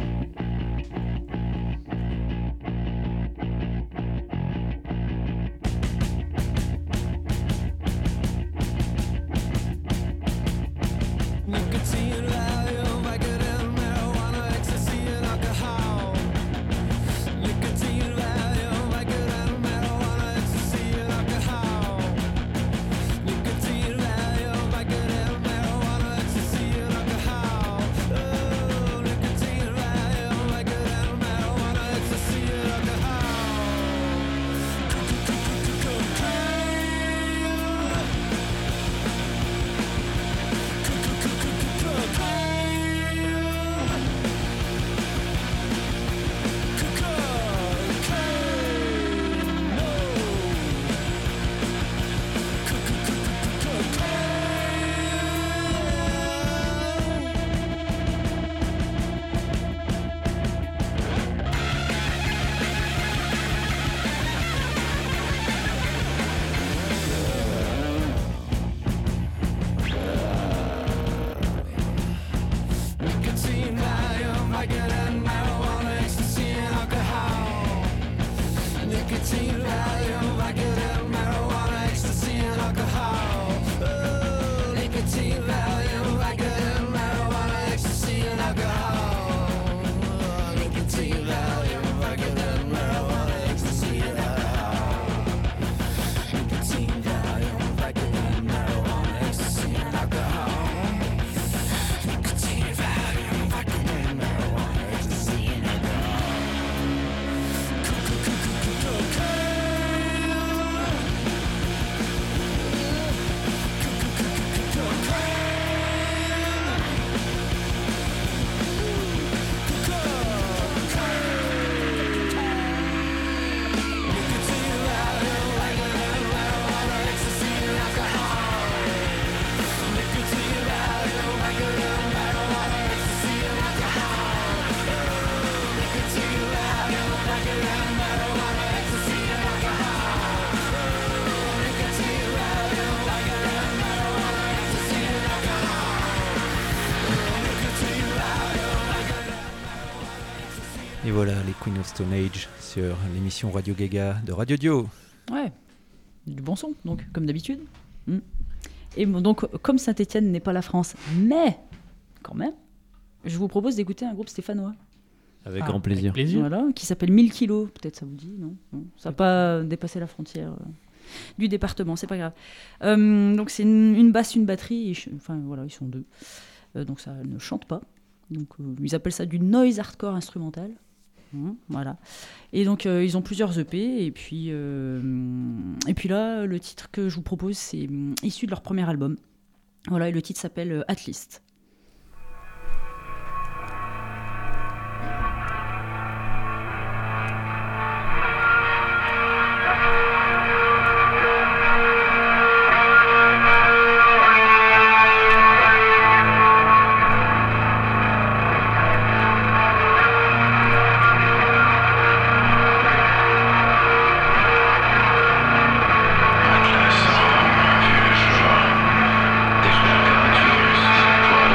Nicotine, Valium, Vicodin, marijuana, ecstasy, and alcohol. Nicotine, Valium, Vicodin, marijuana, ecstasy, and alcohol. Nicotine, Valium, Vicodin, marijuana, ecstasy, and alcohol. Oh, nicotine, Valium, voilà, les Queen of Stone Age sur l'émission Radio Gaga de Radio Dio. Ouais, du bon son, donc, comme d'habitude. Mm. Et bon, donc, comme Saint-Étienne n'est pas la France, mais quand même, je vous propose d'écouter un groupe stéphanois. Avec Ah, grand plaisir. Avec plaisir. Voilà, qui s'appelle mille kilos, peut-être ça vous dit, non, non ça n'a pas dépassé la frontière euh, du département, c'est pas grave. Euh, donc c'est une, une basse, une batterie, et je- enfin voilà, ils sont deux. Euh, donc ça ne chante pas. Donc euh, ils appellent ça du noise hardcore instrumental. Hum, voilà. Et donc euh, ils ont plusieurs E P, et puis, euh, et puis là, le titre que je vous propose, c'est hum, issu de leur premier album. Voilà, et le titre s'appelle euh, At Least. Atlas, vieux joie, des températures, toi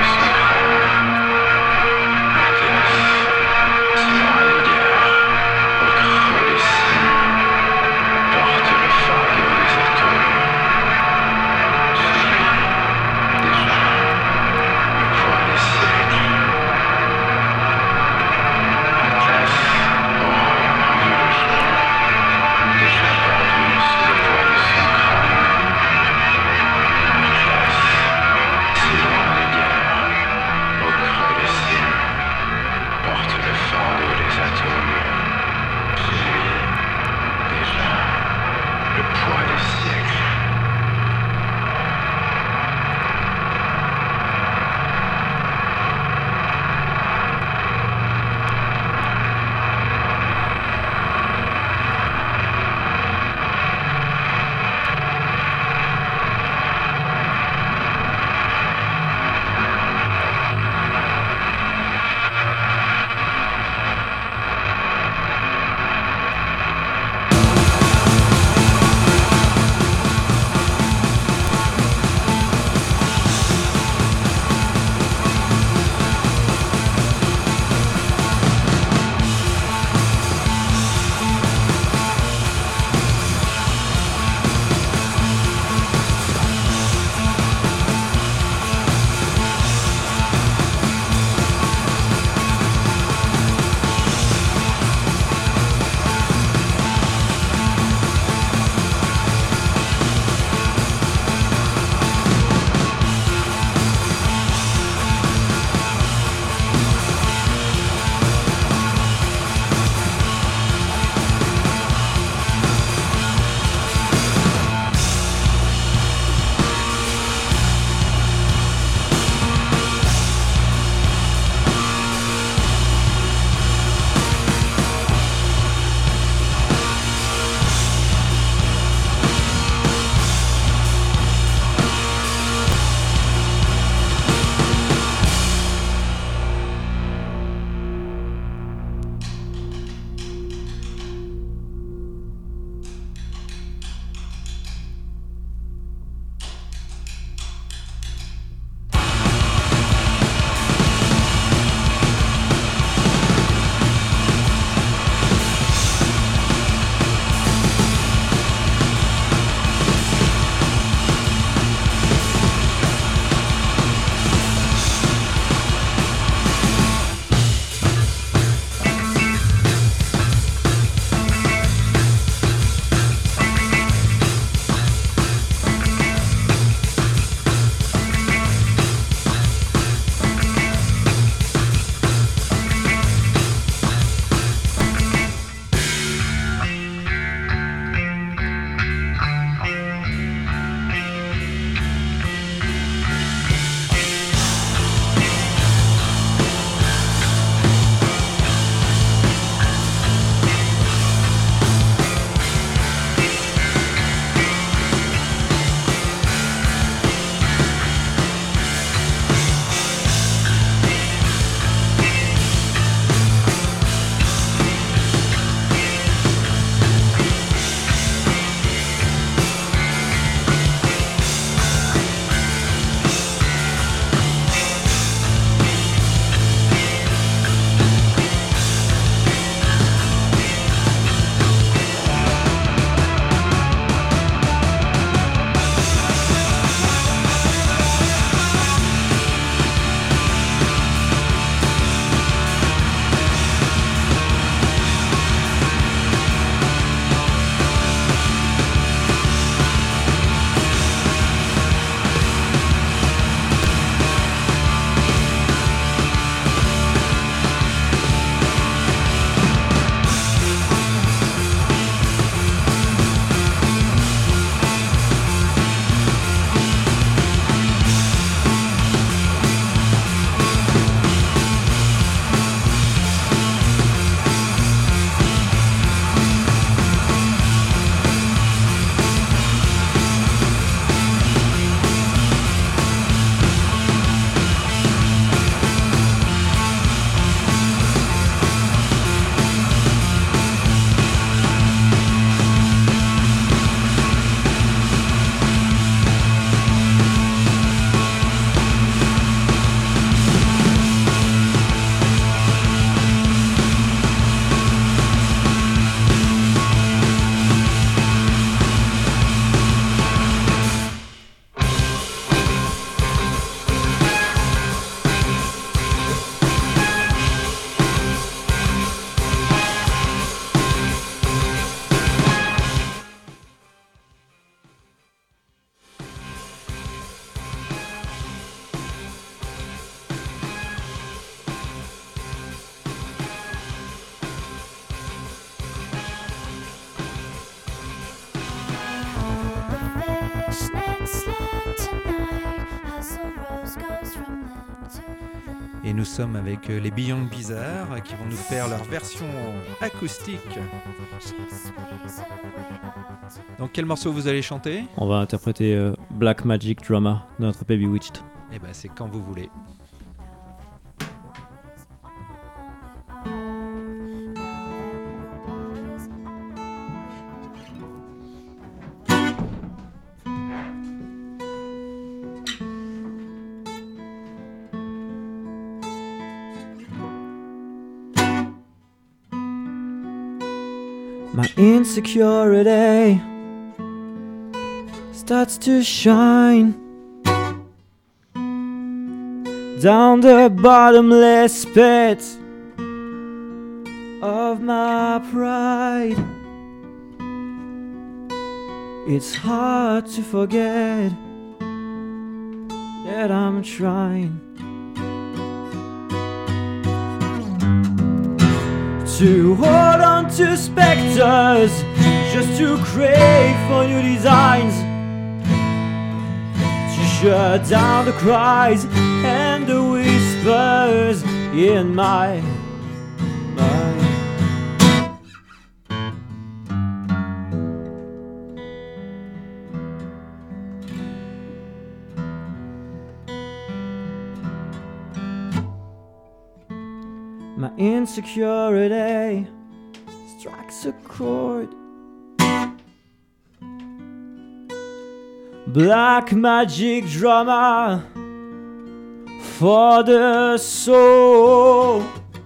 Et nous sommes avec euh, les Beyond Bizarre qui vont nous faire leur version acoustique. Donc quel morceau vous allez chanter ? On va interpréter euh, Black Magic Drama de notre Baby Bewitched. Eh ben c'est quand vous voulez. My insecurity starts to shine down the bottomless pit of my pride. It's hard to forget that I'm trying to hold on to specters, just to crave for new designs, to shut down the cries and the whispers in my mind. My insecurity strikes a chord. Black magic drama for the soul.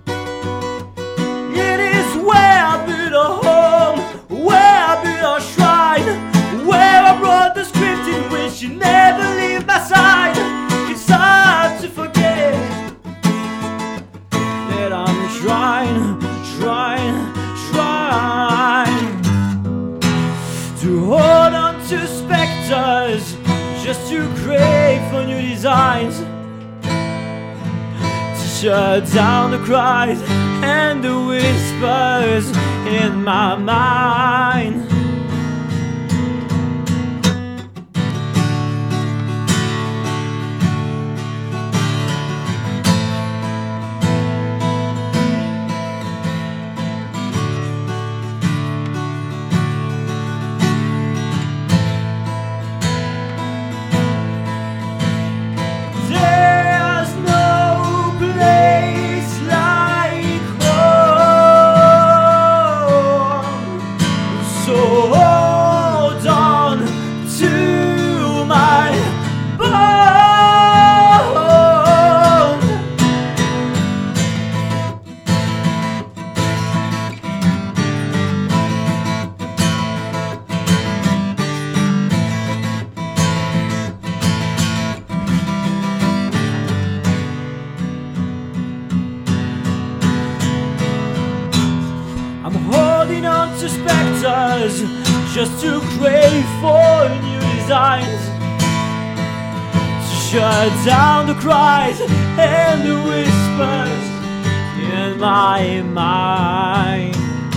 It is where I build a home, where I build a shrine, where I wrote the script in which you never leave my side. It's hard to forget that I'm trying, trying, trying to hold on to specters, just to crave for new designs, to shut down the cries and the whispers in my mind. There's no place like home, so hold on to my bone. I'm holding on to specters, just to crave for new designs, to shut down the cries and the whispers in my mind.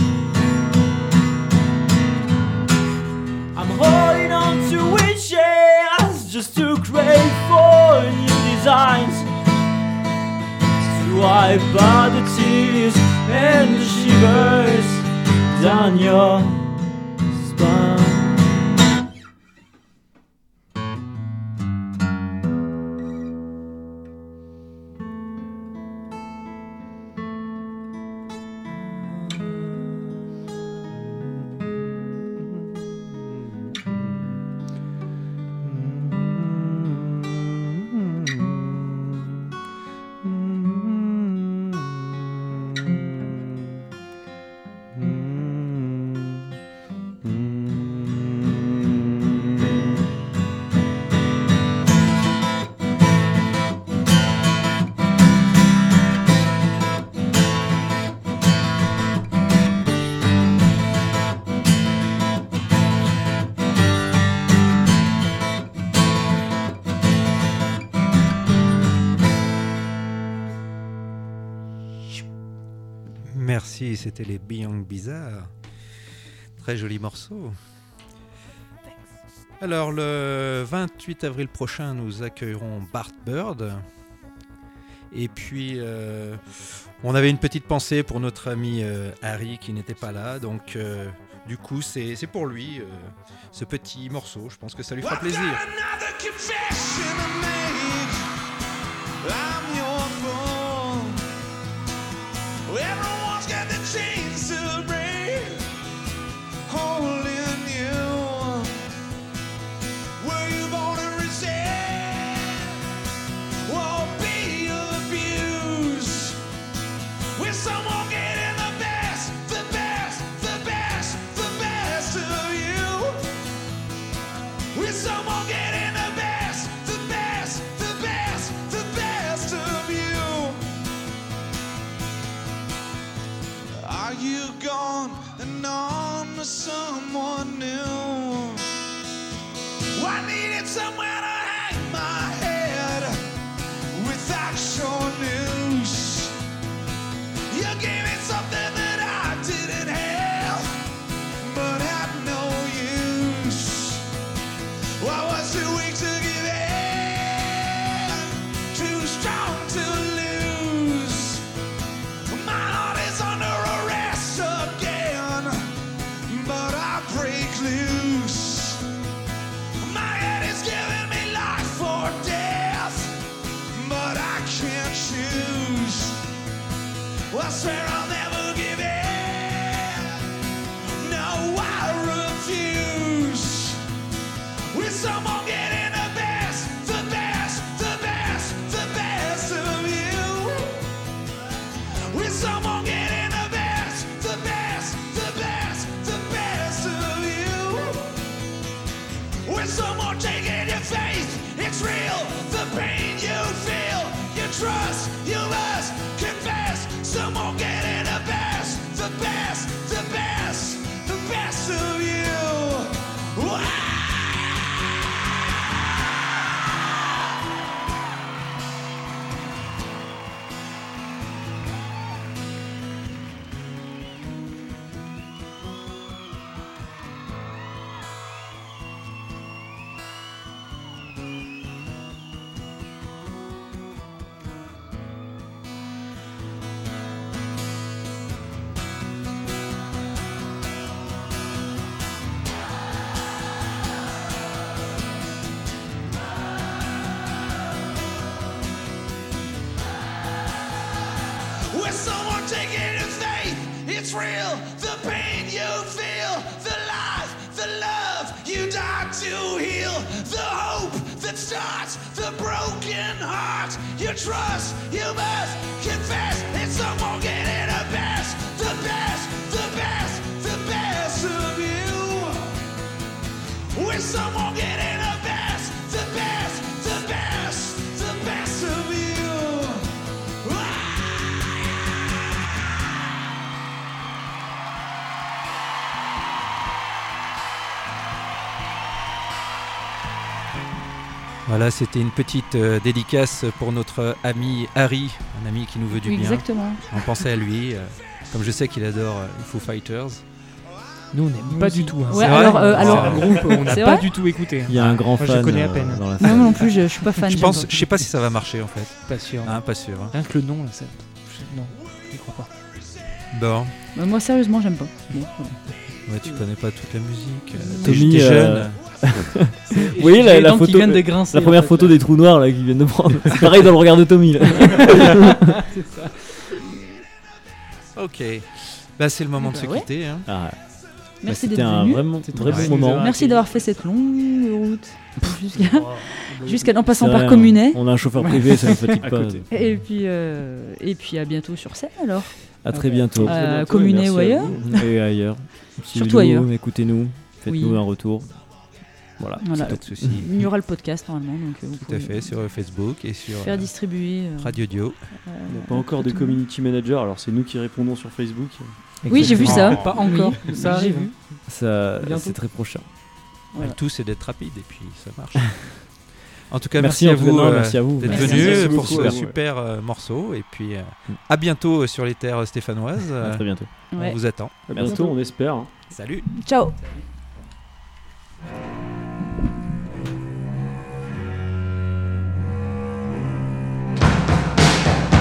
I'm holding on to wishes, just to crave for new designs, to wipe out the tears and the shivers down your spine. Merci, c'était les Beyond Bizarre. Très joli morceau. Alors, le vingt-huit avril prochain, nous accueillerons Bart Bird. Et puis, euh, on avait une petite pensée pour notre ami euh, Harry qui n'était pas là. Donc, euh, du coup, c'est, c'est pour lui, euh, ce petit morceau. Je pense que ça lui fera plaisir. Another confession I made. I'm your fool. Everyone's got the chains to break, holding you. Were you born to resist? Won't be abused. With someone getting the best, the best, the best, the best of you. With someone getting the best, the best, the best, the best of you. Are you gone and on to someone new? I needed somewhere to hang my head without your news. You gave me something that I didn't have, but had no use. I was too weak to give in, too strong to lose. My heart is under arrest again, but I break loose. My head is giving me life or death, but I can't choose. I swear I'll never give in. No, I refuse. With someone getting the best, the best, the best, the best of you. With someone getting the best, the best, the best, the best of you. With someone taking your faith, it's real. The pain you feel, you trust, you must confess. Someone getting the best, the best, the best, the best of you. Wow. With someone taking your faith, it's real. The pain you feel, the life, the love you died to heal, the hope that starts the broken heart. You trust, you must confess. It's someone getting the best, the best, the best, the best of you. With someone getting the best, the best, the best, the best of you. Voilà, c'était une petite euh, dédicace pour notre ami Harry, un ami qui nous veut du Oui, bien. exactement. On pensait à lui, euh, comme je sais qu'il adore euh, les Foo Fighters. Nous, on n'aime pas du tout. hein. Ouais, C'est alors, vrai, euh, c'est alors- un groupe, on n'a C'est pas vrai du tout écouté. Il y a un grand Moi, fan je connais à euh, peine. dans la Non, salle. moi non plus, je, je suis pas fan. Je j'aime pense, pas. je sais pas si ça va marcher en fait. Pas sûr. Hein, pas sûr. hein. Rien que le nom, là, ça... je- non, je crois pas. Bon, Bah, moi, sérieusement, j'aime pas. Bon, voilà. ouais, tu connais pas toute la musique. euh, Non. T'es Tommy, t'es euh, jeune. Oui, J'ai la, les la dents qui photo, viennent de grincer, la première en fait. photo des trous noirs là qu'ils viennent de prendre. C'est pareil dans le regard de Tommy. Là. Ok. Bah, c'est le moment de Bah se ouais. quitter. hein. Ah, Merci bah, d'être c'était un venu. vraiment, C'était vrai très bon moment. sympa. Merci d'avoir fait cette longue route jusqu'à jusqu'à en passant C'est par vrai, Communet. On a un chauffeur privé, ça ne fatigue À pas. côté. Et puis, euh, et puis à bientôt sur scène alors. À très bientôt. Euh, bientôt, Communet et ou merci à ailleurs. vous. Et ailleurs. Surtout ailleurs. Écoutez-nous, faites-nous Oui. un retour. Voilà. Voilà. Pas de soucis. Il y aura le podcast normalement. Donc, euh, vous Tout à pouvez fait, sur euh, Facebook et sur faire euh, distribuer. euh, Radio Dio. euh, Il n'y a pas encore de community manager, alors c'est nous qui répondons sur Facebook. Oui, j'ai vu ça. Pas encore, Oui, ça j'ai arrive. vu. Ça, Bientôt. c'est très prochain. Voilà. Le tout, c'est d'être rapide et puis ça marche. En tout cas, Merci merci, à en tout cas, vous, non, euh, merci à vous. d'être Merci. venus Merci pour beaucoup ce à vous, super euh, morceau. Et puis, euh, à bientôt euh, sur les terres stéphanoises. À Euh, très bientôt. Ouais. On vous attend. À Merci. bientôt, on espère. hein. Salut. Ciao. Thank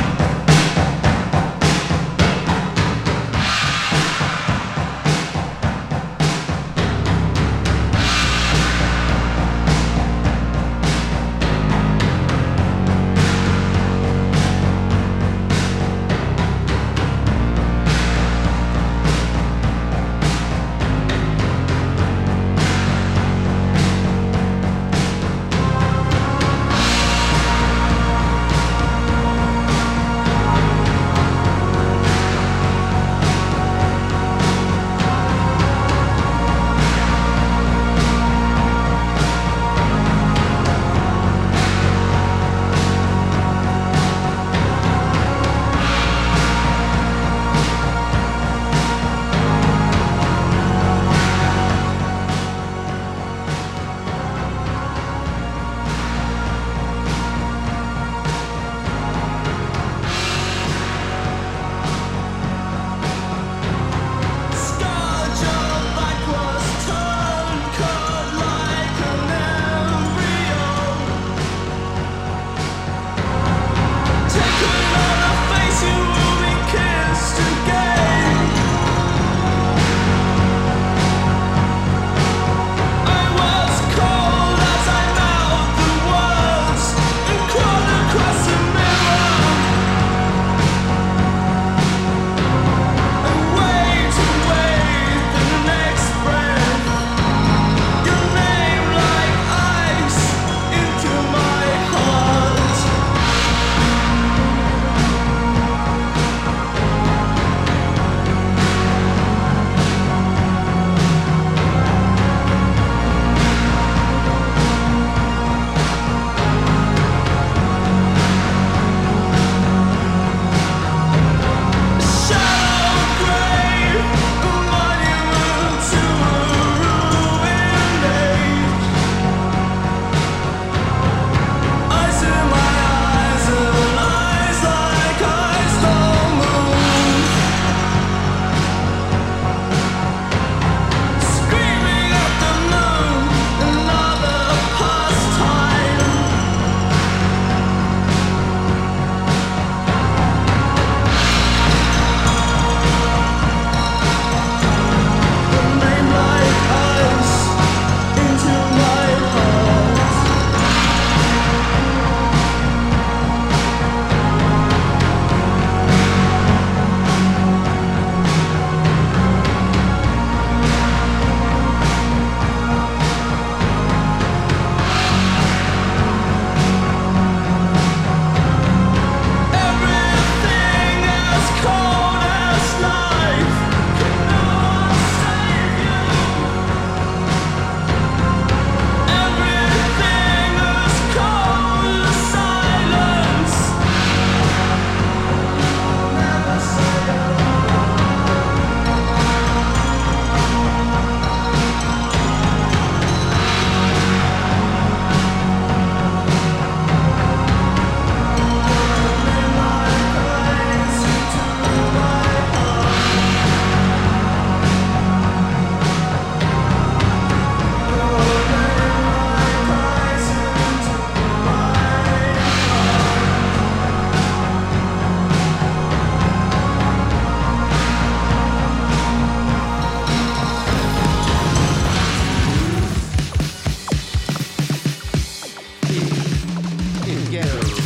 together.